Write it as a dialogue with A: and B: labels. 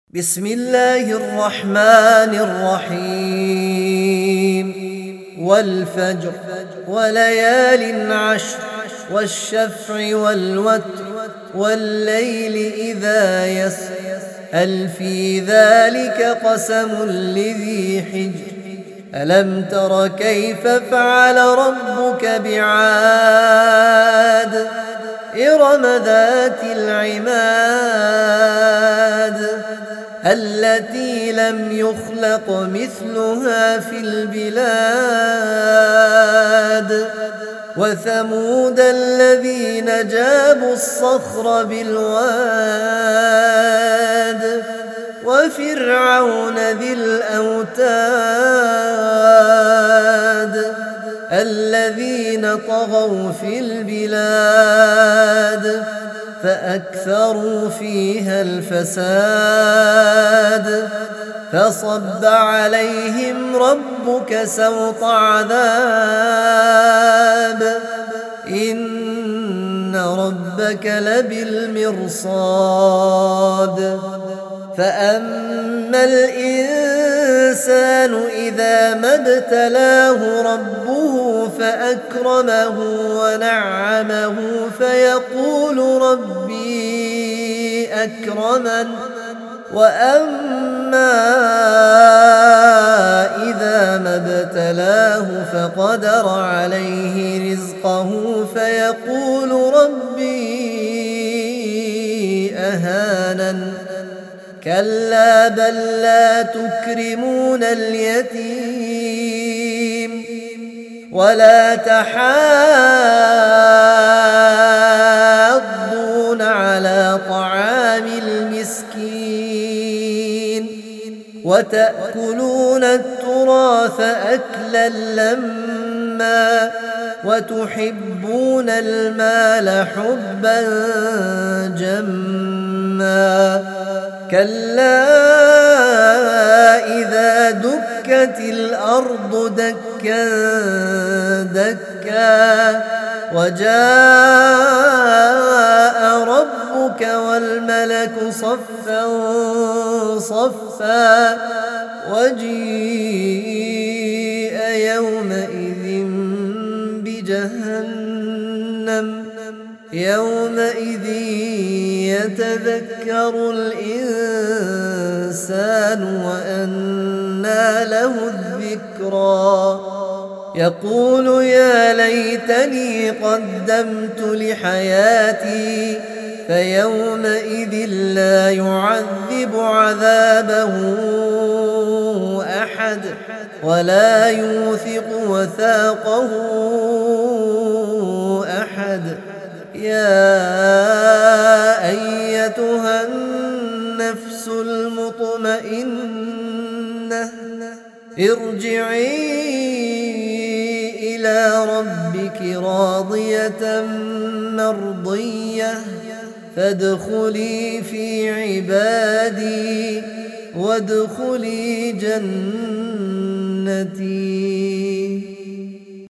A: بسم الله الرحمن الرحيم والفجر وليال عشر والشفع والوتر والليل إذا يسر هل في ذلك قسم لذي حجر ألم تر كيف فعل ربك بعاد إرم ذات العماد التي لم يخلق مثلها في البلاد وثمود الذين جابوا الصخر بالواد وفرعون ذي الأوتاد الذين طغوا في البلاد فأكثروا فيها الفساد فصب عليهم ربك سوط عذاب إن ربك لبالمرصاد فأما الإنسان إذا ما ابتلاه ربه فأكرمه ونعمه فيقول ربي أكرمن وأما إذا ما ابتلاه فقدر عليه رزقه فيقول ربي أهانن كلا بل لا تكرمون اليتيم ولا تحاضون على طعام المسكين وتأكلون التراث أكلا لما وتحبون المال حبا جما كلا إذا دكت الأرض دكا دكا وجاء ربك والملك صفا صفا وجيء يومئذ بجهنم يومئذ يتذكر الإنسان وأنى له الذكرى يقول يا ليتني قدمت لحياتي فيومئذ لا يعذب عذابه أحد ولا يوثق وثاقه أحد يا أيتها النفس المطمئنة ارجعي إلى ربك راضية مرضية فادخلي في عبادي وادخلي جنتي.